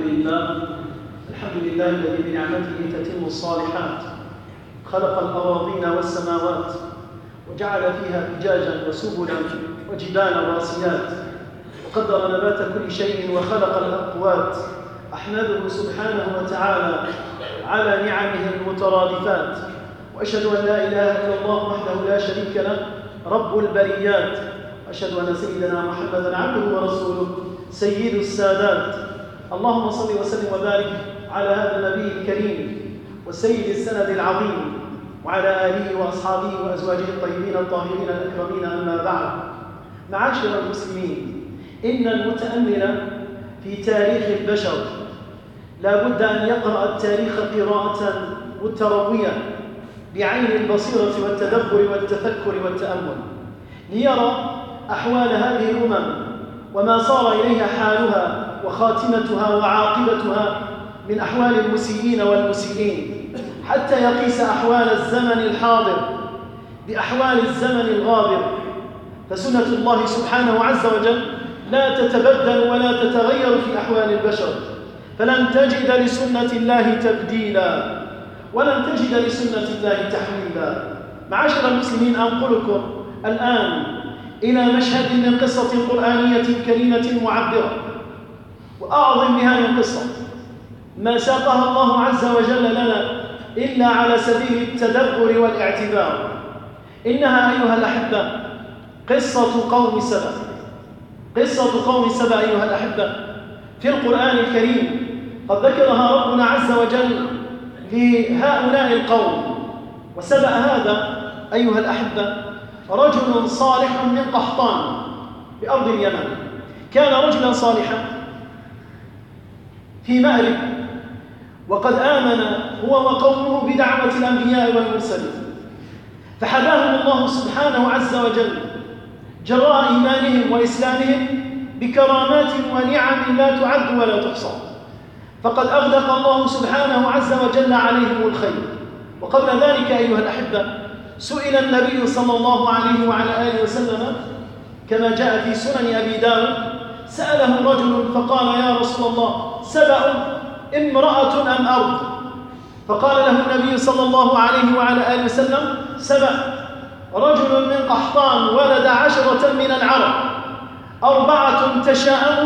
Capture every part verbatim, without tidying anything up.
لله الحمد لله الذي بنعمته تتم الصالحات، خلق الأراضين والسماوات وجعل فيها فجاجا وسبلا وجبال راسيات، وقدر نبات كل شيء وخلق الأقوات. أحمده سبحانه وتعالى على نعمه المترادفات، وأشهد أن لا إله إلا الله وحده لا شريك له رب البريات، وأشهد أن سيدنا محمدا عبده ورسوله سيد السادات. اللهم صل وسلم وبارك على هذا النبي الكريم والسيد السند العظيم وعلى آله وأصحابه وأزواجه الطيبين الطاهرين الأكرمين، أما بعد. معاشر المسلمين، إن المتأمل في تاريخ البشر لا بد أن يقرأ التاريخ قراءة متروية بعين البصيرة والتدبر والتفكر والتأمل، ليرى أحوال هذه الأمم وما صار إليها حالها وخاتمتها وعاقبتها من أحوال المسيئين والمسيئين، حتى يقيس أحوال الزمن الحاضر بأحوال الزمن الغابر. فسنة الله سبحانه عز وجل لا تتبدل ولا تتغير في أحوال البشر، فلن تجد لسنة الله تبديلا ولن تجد لسنة الله تحويلا. معاشر المسلمين، أنقلكم الآن إلى مشهد من قصة قرآنية كريمة معبرة، وأعظم بهذه القصة ما ساقها الله عز وجل لنا إلا على سبيل التدبر والاعتبار. إنها أيها الأحبة قصة قوم سبأ. قصة قوم سبأ أيها الأحبة في القرآن الكريم قد ذكرها ربنا عز وجل لهؤلاء القوم. وسبأ هذا أيها الأحبة رجل صالح من قحطان بأرض اليمن، كان رجلا صالحا في مأرب، وقد آمن هو وقومه بدعوة الأنبياء والمرسلين، فحباهم الله سبحانه عز وجل جراء إيمانهم وإسلامهم بكرامات ونعم لا تعد ولا تحصى، فقد أغدق الله سبحانه عز وجل عليهم الخير. وقبل ذلك أيها الأحبة سئل النبي صلى الله عليه وعلى آله وسلم كما جاء في سنن أبي داود، سأله رجل فقال: يا رسول الله، سبأ امرأة أم أرض؟ فقال له النبي صلى الله عليه وعلى آله وسلم: سبأ رجل من قحطان ولد عشرة من العرب، أربعة تشاءموا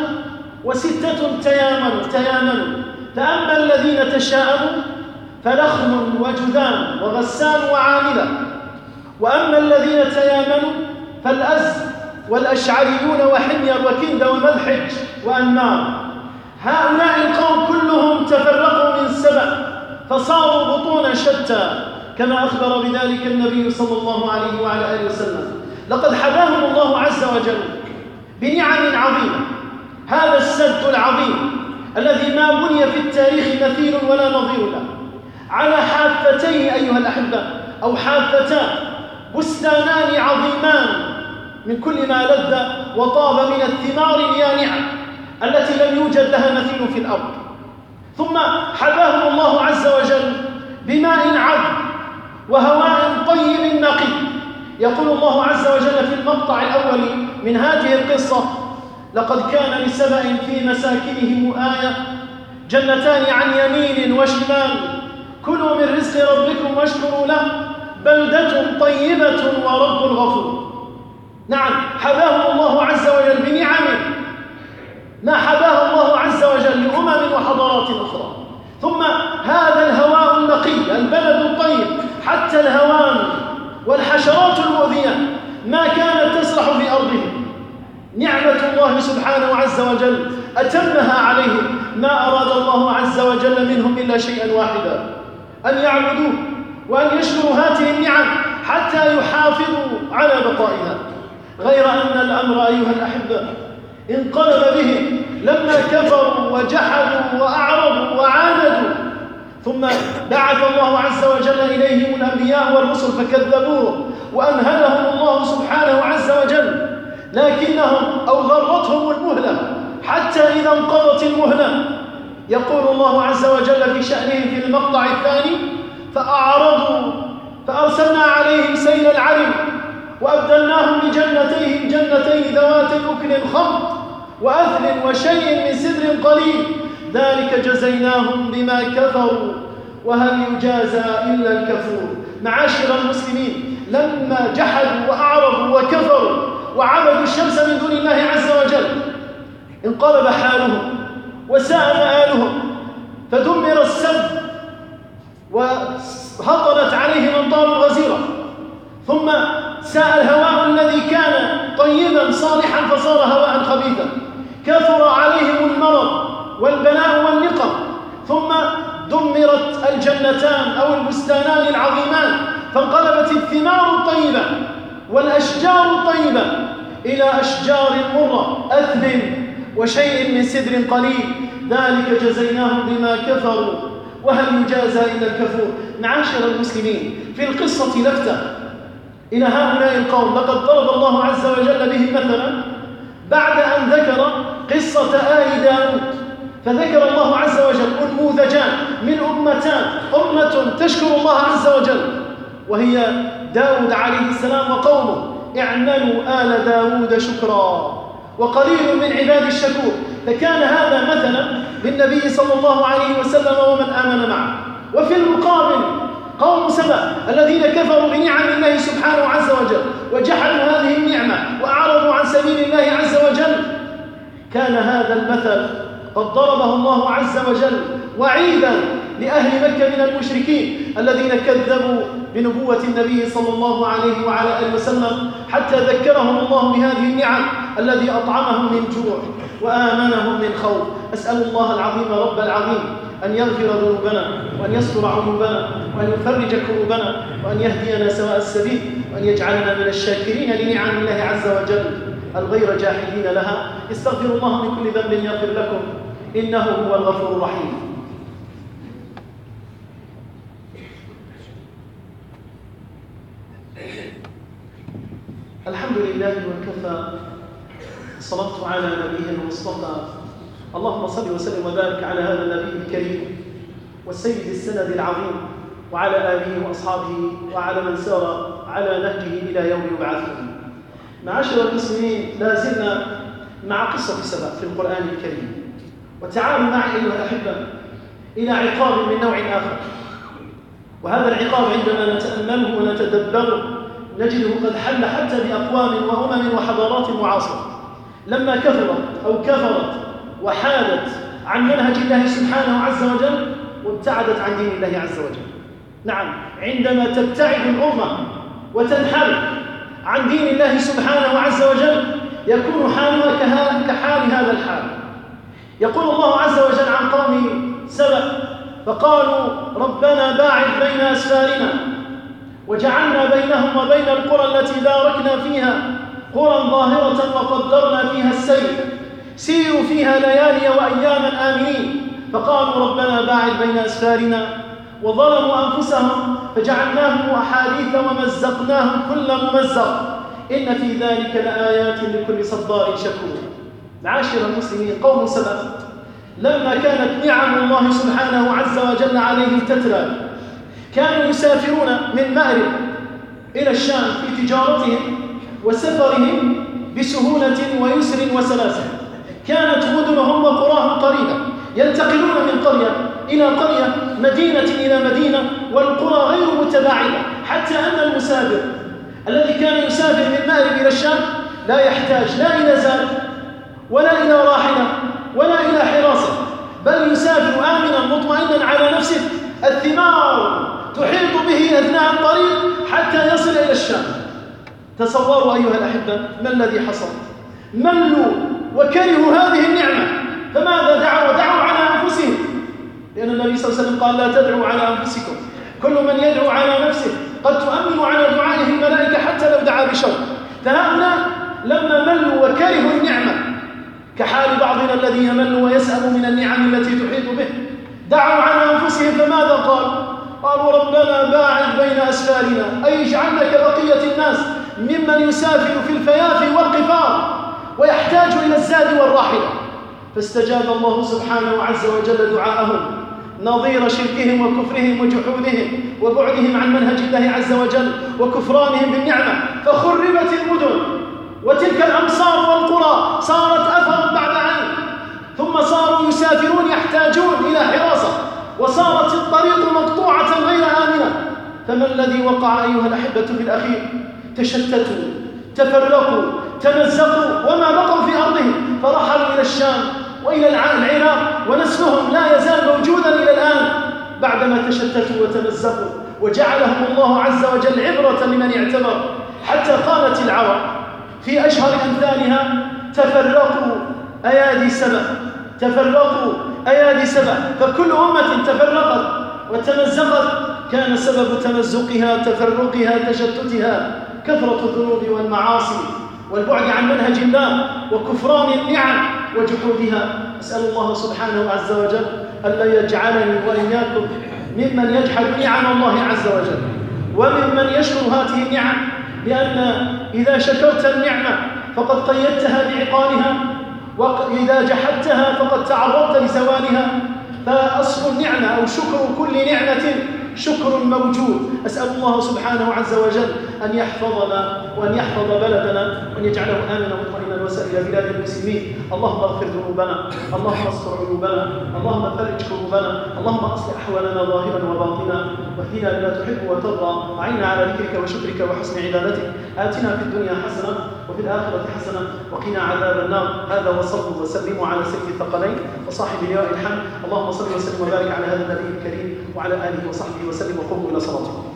وستة تيامنوا تيامنوا فأما الذين تشاءموا فلخم وجذام وغسان وعاملة، وأما الذين تيامنوا فالأز والأشعريون وحمير وكند ومذحج وأنمار. هؤلاء القوم كلهم تفرقوا من سبأ فصاروا بطونا شتى، كما أخبر بذلك النبي صلى الله عليه وعلى آله وسلم. لقد حباهم الله عز وجل بنعم عظيمة. هذا السد العظيم الذي ما بني في التاريخ مثيل ولا نظير له، على حافتيه أيها الأحبة أو حافتان بستانان عظيمان من كل ما لذ وطاب من الثمار اليانعة التي لم يوجد لها مثيل في الأرض. ثم حباهم الله عز وجل بماء عذب وهواء طيب نقي. يقول الله عز وجل في المقطع الأول من هذه القصة: لقد كان لسبأ في مساكنهم آية، جنتان عن يمين وشمال، كلوا من رزق ربكم واشكروا له، بلدة طيبة ورب غفور. نعم، حباهم الله عز وجل بنعمه ما حباه الله عز وجل لأمم وحضارات أخرى. ثم هذا الهواء النقي، البلد الطيب، حتى الهوام والحشرات المؤذية ما كانت تسرح في أرضهم. نعمة الله سبحانه عز وجل أتمها عليهم، ما أراد الله عز وجل منهم إلا شيئا واحدا: أن يعبدوه وأن يشكروا هذه النعم حتى يحافظوا على بقائها. غير أن الأمر أيها الأحبة انقلب بهم لما كفروا وجحدوا وأعرضوا وعاندوا، ثم بعث الله عز وجل إليهم الأنبياء والرسل فكذبوه وأمهلهم الله سبحانه عز وجل، لكنهم أو غرتهم المهلة حتى إذا انقضت المهلة يقول الله عز وجل في شأنهم في المقطع الثاني: فأعرضوا فأرسلنا عليهم سيل العرم وأبدلناهم بجنتيهم جنتين ذواتي أكل خمط وأثل وشيء من سدر قليل ذلك جزيناهم بما كفروا وهل يجازى إلا الكفور. معاشر المسلمين، لما جحدوا وأعرضوا وكفروا وعبدوا الشمس من دون الله عز وجل انقلب حالهم وساء مآلهم، فدمر السد وهطلت عليه الأمطار الغزيرة، ثم ساء الهواء الذي كان طيبا صالحا فصار هواء خبيثا، كثر عليهم المرض والبلاء والنقم، ثم دمرت الجنتان أو البستانان العظيمان فانقلبت الثمار الطيبة والأشجار الطيبة إلى أشجار مرة أثل وشيء من سدر قليل. ذلك جزيناهم بما كفروا وهل يجازى إلا الكفور. معاشر المسلمين، في القصة لفتة إلى هؤلاء القوم لقد ضرب الله عز وجل بهم مثلا بعد أن ذكر قصة آل داود، فذكر الله عز وجل أنموذجان من أمتان، أمة تشكر الله عز وجل وهي داود عليه السلام وقومه، اعملوا آل داود شكرا وقليل من عباد الشكور. فكان هذا مثلا للنبي صلى الله عليه وسلم ومن آمن معه. وفي المقابل قوم سبأ الذين كفروا بنعم الله سبحانه عز وجل وجحدوا هذه النعمة وأعرضوا عن سبيل الله عز وجل، كان هذا المثل قد ضربه الله عز وجل وعيدا لأهل مكة من المشركين الذين كذبوا بنبوة النبي صلى الله عليه وعلى آله وسلم، حتى ذكرهم الله بهذه النعم الذي أطعمهم من جوع وآمنهم من خوف. أسأل الله العظيم رب العظيم أن يغفر ذنوبنا وأن يستر عيوبنا وأن يفرج كروبنا وأن يهدينا سواء السبيل وأن يجعلنا من الشاكرين لنعم الله عز وجل الغير جاحدين لها. استغفروا الله من كل ذنب يغفر لكم إنه هو الغفور الرحيم. الحمد لله وكفى، الصلاة على نبيه المصطفى. اللهم صل وسلم وبارك على هذا النبي الكريم والسيد السند العظيم وعلى آله وأصحابه وعلى من سار على نهجه إلى يوم يبعثون. معاشر المسلمين، لا زلنا مع قصة سبأ في القرآن الكريم، وتعالوا معي أيها الأحبة إلى عقاب من نوع آخر. وهذا العقاب عندما نتأمله ونتدبره نجده قد حل حتى بأقوام وأمم وحضارات معاصرة لما كفرت أو كفرت وحادت عن منهج الله سبحانه عز وجل وابتعدت عن دين الله عز وجل. نعم، عندما تبتعد الأمة وتنحل عن دين الله سبحانه عز وجل يكون حالها كحال هذا الحال. يقول الله عز وجل عن قوم سبأ فقالوا ربنا باعد بين أسفارنا وجعلنا بينهم وبين القرى التي باركنا فيها قرى ظاهرة وقدرنا فيها السير سيروا فيها ليالي وأياما آمنين. فقالوا ربنا باعد بين أسفارنا وظلموا أنفسهم فجعلناهم أحاديث ومزقناهم كل ممزق إن في ذلك لآيات لكل صبار شكور. معاشر المسلمين، قوم سبأ لما كانت نعم الله سبحانه عز وجل عليهم تتلى كانوا يسافرون من مأرب إلى الشام في تجارتهم وسفرهم بسهولة ويسر وسلاسة. كانت مدنهم وقراهم قريبة، ينتقلون من قرية إلى قرية، مدينة إلى مدينة، والقرى غير متباعدة، حتى أن المسافر الذي كان يسافر من مأرب إلى الشام لا يحتاج لا إلى زاد ولا إلى راحلة ولا إلى حراسة، بل يسافر آمنا مطمئنا على نفسه. الثمار تحيط به أثناء الطريق حتى يصل إلى الشام. تصوروا أيها الأحبة ما الذي حصل. ملوا وكرهوا هذه النعمة، فماذا دعوا؟ دعوا على أنفسهم، لأن النبي صلى الله عليه وسلم قال لا تدعوا على أنفسكم، كل من يدعو على نفسه قد تؤمن على دعائه الملائكة حتى لو دعا بشر. فهؤلاء لما ملوا وكرهوا النعمة كحال بعضنا الذي يمل ويسأل من النعم التي تحيط به، دعوا على أنفسهم، فماذا قال؟ قالوا ربنا باعد بين أسفارنا، أي اجعلنا كبقية الناس ممن يسافر في الفيافي والقفار ويحتاج إلى الزاد والراحلة. فاستجاب الله سبحانه عز وجل دعاءهم نظير شركهم وكفرهم وجحودهم وبعدهم عن منهج الله عز وجل وكفرانهم بالنعمة، فخربت المدن وتلك الأمصار والقرى صارت أثرا بعد عين، ثم صاروا يسافرون يحتاجون يحتاجون إلى حراسة، وصارت الطريق مقطوعة غير آمنة. فما الذي وقع أيها الأحبة في الأخير؟ تشتتوا، تفرقوا، تمزقوا، وما بقوا في أرضهم، فرحلوا إلى الشام وإلى العراق، ونسلهم لا يزال موجودا إلى الآن بعدما تشتتوا وتمزقوا. وجعلهم الله عز وجل عبرة لمن اعتبر، حتى قالت العرب في أشهر أمثالها: تفرقوا أيادي سبأ، تفرقوا أيادي سبأ. فكل أمة تفرقت وتمزقت كان سبب تمزقها، تفرقها، تشتتها كثرة الذنوب والمعاصي والبعد عن منهج الله وكفران النعم وجحودها. أسأل الله سبحانه عز وجل ألا يجعلني وإياكم ممن يجحد نعم الله عز وجل وممن يشكر هذه النعم، لأن إذا شكرت النعمة فقد قيدتها بعقالها، وإذا جحدتها فقد تعرضت لزوالها. فأصل النعمة أو شكر كل نعمة شكر موجود. أسأل الله سبحانه عز وجل أن يحفظنا وأن يحفظ بلدنا وأن يجعله آمنا مطمئنا وسائر بلاد المسلمين. اللهم اغفر ذنوبنا، اللهم استر عيوبنا، اللهم فرج كروبنا، اللهم أصلح أحوالنا ظاهرا وباطنا، واهدنا لما تحب وترضى، وأعنا على ذكرك وشكرك وحسن عبادتك. آتنا في الدنيا حسنة وفي الآخرة حسنة وقنا عذاب النار. هذا وصلوا وسلموا على سيد الثقلين وصاحب لواء الحمد. اللهم صل وسلم وبارك على هذا النبي الكريم وعلى آله وصحبه وسلم، وقوموا إلى صلاتكم.